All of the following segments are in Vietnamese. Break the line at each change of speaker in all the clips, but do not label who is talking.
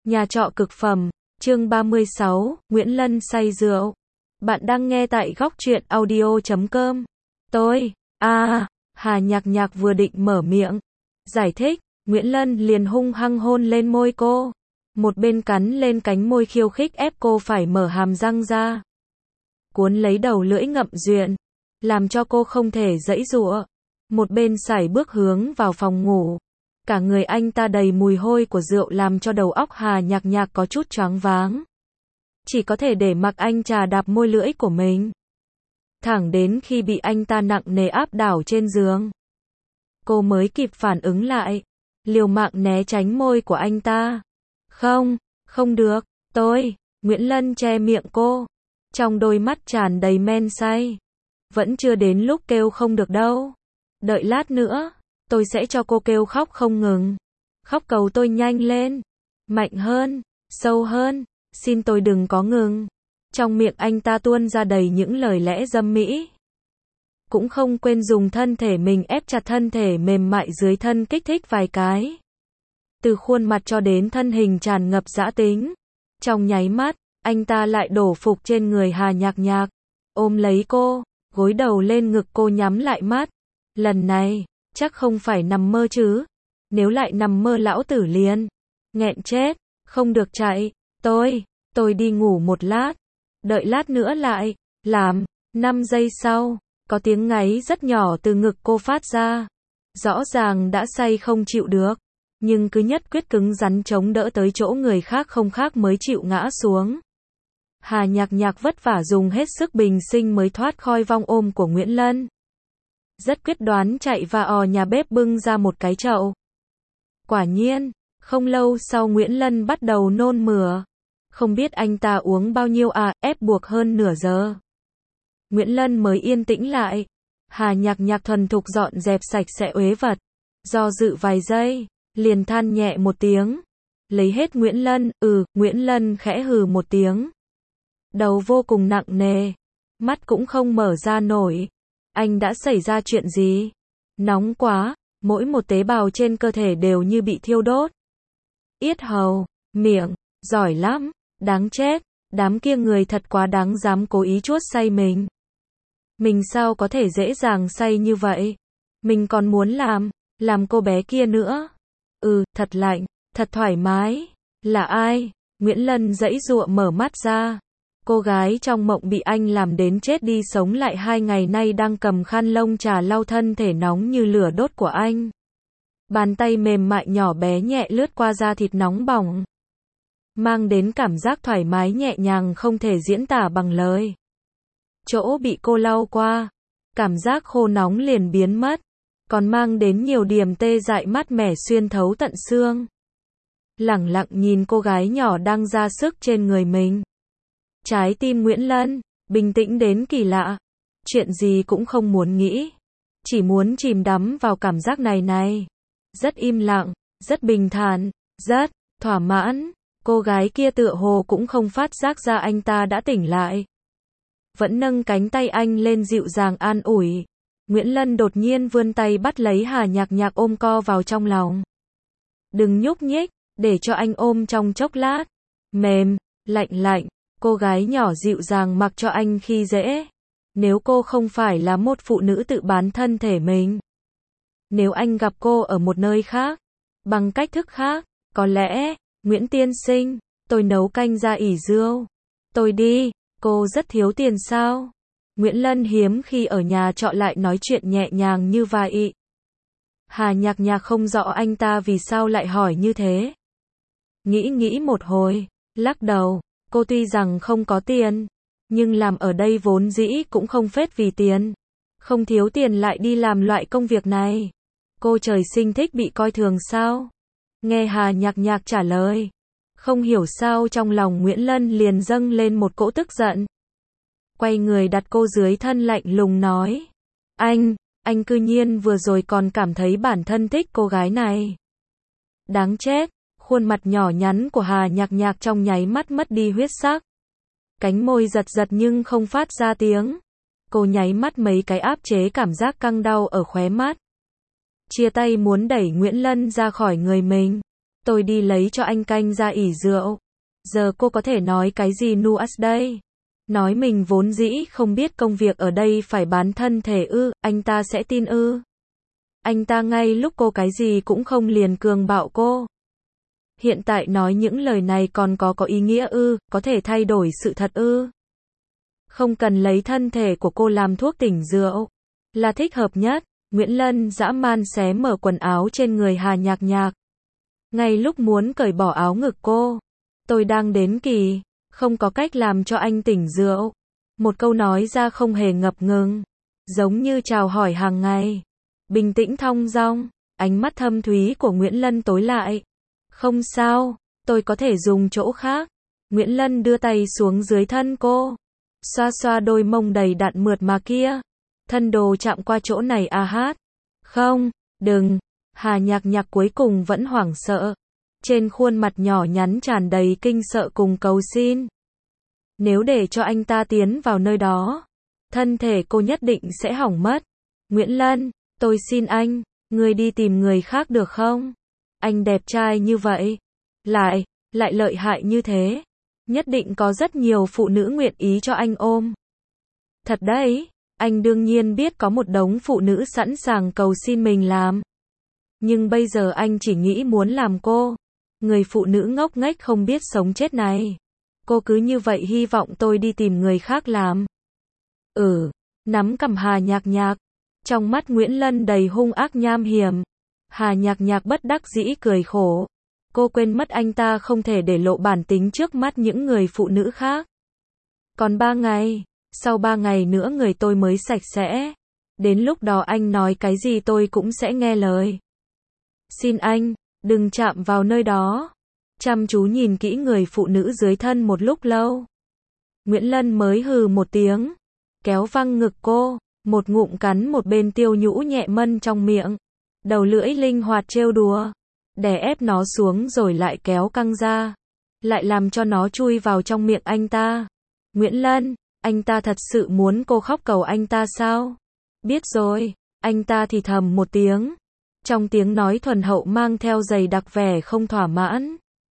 Nhà trọ cực phẩm, chương 36, Nguyễn Lân say rượu. Bạn đang nghe tại góc truyện audio.com. Hà Nhạc Nhạc vừa định mở miệng giải thích, Nguyễn Lân liền hung hăng hôn lên môi cô. Một bên cắn lên cánh môi khiêu khích ép cô phải mở hàm răng ra. Cuốn lấy đầu lưỡi ngậm duyện, làm cho cô không thể giãy giụa. Một bên sải bước hướng vào phòng ngủ. Cả người anh ta đầy mùi hôi của rượu làm cho đầu óc Hà Nhạc Nhạc có chút choáng váng. Chỉ có thể để mặc anh chà đạp môi lưỡi của mình. Thẳng đến khi bị anh ta nặng nề áp đảo trên giường, cô mới kịp phản ứng lại, liều mạng né tránh môi của anh ta. Không được, Nguyễn Lân che miệng cô, trong đôi mắt tràn đầy men say. Vẫn chưa đến lúc kêu không được đâu. Đợi lát nữa, tôi sẽ cho cô kêu khóc không ngừng. Khóc cầu tôi nhanh lên, mạnh hơn, sâu hơn, xin tôi đừng có ngừng. Trong miệng anh ta tuôn ra đầy những lời lẽ dâm mỹ. Cũng không quên dùng thân thể mình ép chặt thân thể mềm mại dưới thân kích thích vài cái. Từ khuôn mặt cho đến thân hình tràn ngập dã tính. Trong nháy mắt, anh ta lại đổ phục trên người Hà Nhạc Nhạc, ôm lấy cô, gối đầu lên ngực cô nhắm lại mắt. Lần này, chắc không phải nằm mơ chứ. Nếu lại nằm mơ lão tử liền nghẹn chết, không được chạy. Tôi đi ngủ một lát. Đợi lát nữa lại làm. 5 giây sau, có tiếng ngáy rất nhỏ từ ngực cô phát ra. Rõ ràng đã say không chịu được, nhưng cứ nhất quyết cứng rắn chống đỡ tới chỗ người khác không khác mới chịu ngã xuống. Hà Nhạc Nhạc vất vả dùng hết sức bình sinh mới thoát khỏi vòng ôm của Nguyễn Lân. Rất quyết đoán chạy vào nhà bếp bưng ra một cái chậu. Quả nhiên, không lâu sau Nguyễn Lân bắt đầu nôn mửa. Không biết anh ta uống bao nhiêu ép buộc hơn nửa giờ. Nguyễn Lân mới yên tĩnh lại. Hà Nhạc Nhạc thuần thục dọn dẹp sạch sẽ uế vật. Do dự vài giây, liền than nhẹ một tiếng. Lấy hết Nguyễn Lân, Nguyễn Lân khẽ hừ một tiếng. Đầu vô cùng nặng nề, mắt cũng không mở ra nổi. Anh đã xảy ra chuyện gì? Nóng quá, mỗi một tế bào trên cơ thể đều như bị thiêu đốt. Yết hầu, miệng, giỏi lắm, đáng chết, đám kia người thật quá đáng dám cố ý chuốt say mình. Mình sao có thể dễ dàng say như vậy? Mình còn muốn làm cô bé kia nữa. Thật lạnh, thật thoải mái. Là ai? Nguyễn Lân giãy giụa mở mắt ra. Cô gái trong mộng bị anh làm đến chết đi sống lại 2 ngày nay đang cầm khăn lông trà lau thân thể nóng như lửa đốt của anh. Bàn tay mềm mại nhỏ bé nhẹ lướt qua da thịt nóng bỏng, mang đến cảm giác thoải mái nhẹ nhàng không thể diễn tả bằng lời. Chỗ bị cô lau qua, cảm giác khô nóng liền biến mất, còn mang đến nhiều điểm tê dại mát mẻ xuyên thấu tận xương. Lẳng lặng nhìn cô gái nhỏ đang ra sức trên người mình. Trái tim Nguyễn Lân bình tĩnh đến kỳ lạ, chuyện gì cũng không muốn nghĩ, chỉ muốn chìm đắm vào cảm giác này. Rất im lặng, rất bình thản, rất thỏa mãn. Cô gái kia tựa hồ cũng không phát giác ra anh ta đã tỉnh lại. Vẫn nâng cánh tay anh lên dịu dàng an ủi. Nguyễn Lân đột nhiên vươn tay bắt lấy Hà Nhạc Nhạc ôm co vào trong lòng. Đừng nhúc nhích, để cho anh ôm trong chốc lát. Mềm, lạnh, cô gái nhỏ dịu dàng mặc cho anh khi dễ. Nếu cô không phải là một phụ nữ tự bán thân thể mình, nếu anh gặp cô ở một nơi khác, bằng cách thức khác, có lẽ, Nguyễn tiên sinh, tôi nấu canh da ỉ rượu. Tôi đi, cô rất thiếu tiền sao? Nguyễn Lân hiếm khi ở nhà trọ lại nói chuyện nhẹ nhàng như vậy. Hà Nhạc Nhạc không rõ anh ta vì sao lại hỏi như thế. Nghĩ một hồi, lắc đầu, cô tuy rằng không có tiền, nhưng làm ở đây vốn dĩ cũng không phết vì tiền. Không thiếu tiền lại đi làm loại công việc này. Cô trời sinh thích bị coi thường sao? Nghe Hà Nhạc Nhạc trả lời, không hiểu sao trong lòng Nguyễn Lân liền dâng lên một cỗ tức giận. Quay người đặt cô dưới thân lạnh lùng nói. Anh cư nhiên vừa rồi còn cảm thấy bản thân thích cô gái này. Đáng chết, khuôn mặt nhỏ nhắn của Hà Nhạc Nhạc trong nháy mắt mất đi huyết sắc. Cánh môi giật nhưng không phát ra tiếng. Cô nháy mắt mấy cái áp chế cảm giác căng đau ở khóe mắt. Chia tay muốn đẩy Nguyễn Lân ra khỏi người mình. tôi đi lấy cho anh canh ra ỉ rượu. Giờ cô có thể nói cái gì nuas đây? Nói mình vốn dĩ không biết công việc ở đây phải bán thân thể ư, anh ta sẽ tin ư? Anh ta ngay lúc cô cái gì cũng không liền cường bạo cô. Hiện tại nói những lời này còn có ý nghĩa ư, có thể thay đổi sự thật ư? Không cần lấy thân thể của cô làm thuốc tỉnh rượu, là thích hợp nhất. Nguyễn Lân dã man xé mở quần áo trên người Hà Nhạc Nhạc. Ngay lúc muốn cởi bỏ áo ngực cô, tôi đang đến kỳ, không có cách làm cho anh tỉnh rượu. Một câu nói ra không hề ngập ngừng, giống như chào hỏi hàng ngày. Bình tĩnh thong dong, ánh mắt thâm thúy của Nguyễn Lân tối lại. Không sao, tôi có thể dùng chỗ khác. Nguyễn Lân đưa tay xuống dưới thân cô, xoa xoa đôi mông đầy đặn mượt mà kia. Thân đồ chạm qua chỗ này à hát. Không, đừng. Hà Nhạc Nhạc cuối cùng vẫn hoảng sợ. Trên khuôn mặt nhỏ nhắn tràn đầy kinh sợ cùng cầu xin. Nếu để cho anh ta tiến vào nơi đó, thân thể cô nhất định sẽ hỏng mất. Nguyễn Lân, tôi xin anh, ngươi đi tìm người khác được không? Anh đẹp trai như vậy, lại lợi hại như thế, nhất định có rất nhiều phụ nữ nguyện ý cho anh ôm. Thật đấy, anh đương nhiên biết có một đống phụ nữ sẵn sàng cầu xin mình làm. Nhưng bây giờ anh chỉ nghĩ muốn làm cô, người phụ nữ ngốc nghếch không biết sống chết này. Cô cứ như vậy hy vọng tôi đi tìm người khác làm. Nắm cằm Hà Nhạc Nhạc. Trong mắt Nguyễn Lân đầy hung ác nham hiểm. Hà Nhạc Nhạc bất đắc dĩ cười khổ. Cô quên mất anh ta không thể để lộ bản tính trước mắt những người phụ nữ khác. Còn 3 ngày, sau 3 ngày nữa người tôi mới sạch sẽ. Đến lúc đó anh nói cái gì tôi cũng sẽ nghe lời. Xin anh, đừng chạm vào nơi đó. Chăm chú nhìn kỹ người phụ nữ dưới thân một lúc lâu. Nguyễn Lân mới hừ một tiếng, kéo văng ngực cô, một ngụm cắn một bên tiêu nhũ nhẹ mân trong miệng. Đầu lưỡi linh hoạt trêu đùa, đè ép nó xuống rồi lại kéo căng ra, lại làm cho nó chui vào trong miệng anh ta. Nguyễn Lân, anh ta thật sự muốn cô khóc cầu anh ta sao? Biết rồi, anh ta thì thầm một tiếng, trong tiếng nói thuần hậu mang theo dày đặc vẻ không thỏa mãn.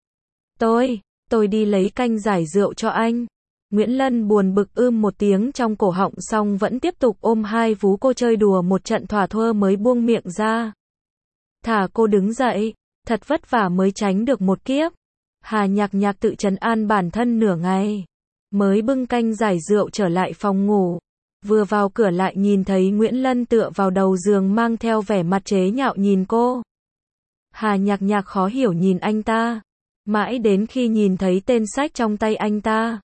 Tôi đi lấy canh giải rượu cho anh. Nguyễn Lân buồn bực một tiếng trong cổ họng xong vẫn tiếp tục ôm hai vú cô chơi đùa một trận thỏa thuê mới buông miệng ra. Thả cô đứng dậy, thật vất vả mới tránh được một kiếp. Hà Nhạc Nhạc tự trấn an bản thân nửa ngày, mới bưng canh giải rượu trở lại phòng ngủ. Vừa vào cửa lại nhìn thấy Nguyễn Lân tựa vào đầu giường mang theo vẻ mặt chế nhạo nhìn cô. Hà Nhạc Nhạc khó hiểu nhìn anh ta, mãi đến khi nhìn thấy tên sách trong tay anh ta.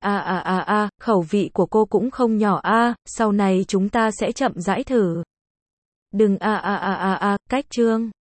Khẩu vị của cô cũng không nhỏ sau này chúng ta sẽ chậm rãi thử. Đừng cách chương.